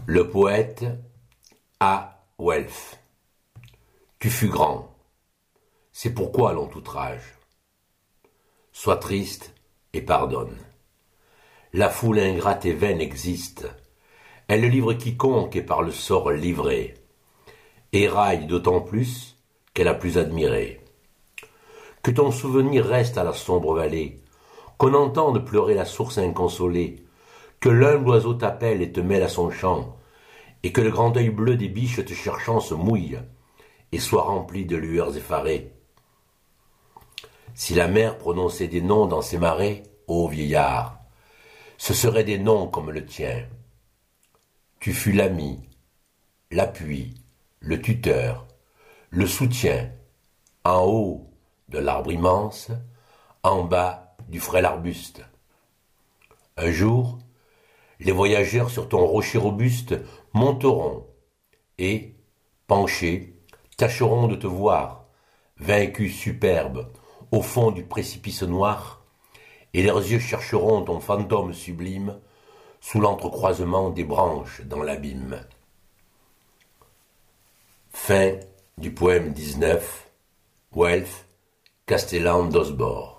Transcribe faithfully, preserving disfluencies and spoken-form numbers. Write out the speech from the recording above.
Le poète A. Welf. Tu fus grand, c'est pourquoi l'on t'outrage. Sois triste et pardonne. La foule ingrate et vaine existe, elle livre quiconque est par le sort livré, et raille d'autant plus qu'elle a plus admiré. Que ton souvenir reste à la sombre vallée, qu'on entende pleurer la source inconsolée, que l'humble oiseau t'appelle et te mêle à son chant, et que le grand œil bleu des biches te cherchant se mouille, et soit rempli de lueurs effarées. Si la mer prononçait des noms dans ses marais, ô vieillard, ce seraient des noms comme le tien. Tu fus l'ami, l'appui, le tuteur, le soutien, en haut de l'arbre immense, en bas du frêle arbuste. Un jour, les voyageurs sur ton rocher robuste monteront et, penchés, tâcheront de te voir, vaincus superbes, au fond du précipice noir, et leurs yeux chercheront ton fantôme sublime sous l'entrecroisement des branches dans l'abîme. Fin du poème dix-neuf, Welf, Castellan d'Osbord.